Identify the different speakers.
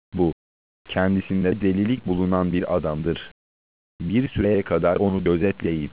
Speaker 1: Bu, kendisinde delilik bulunan bir adamdır. Bir süreye kadar onu gözetleyip,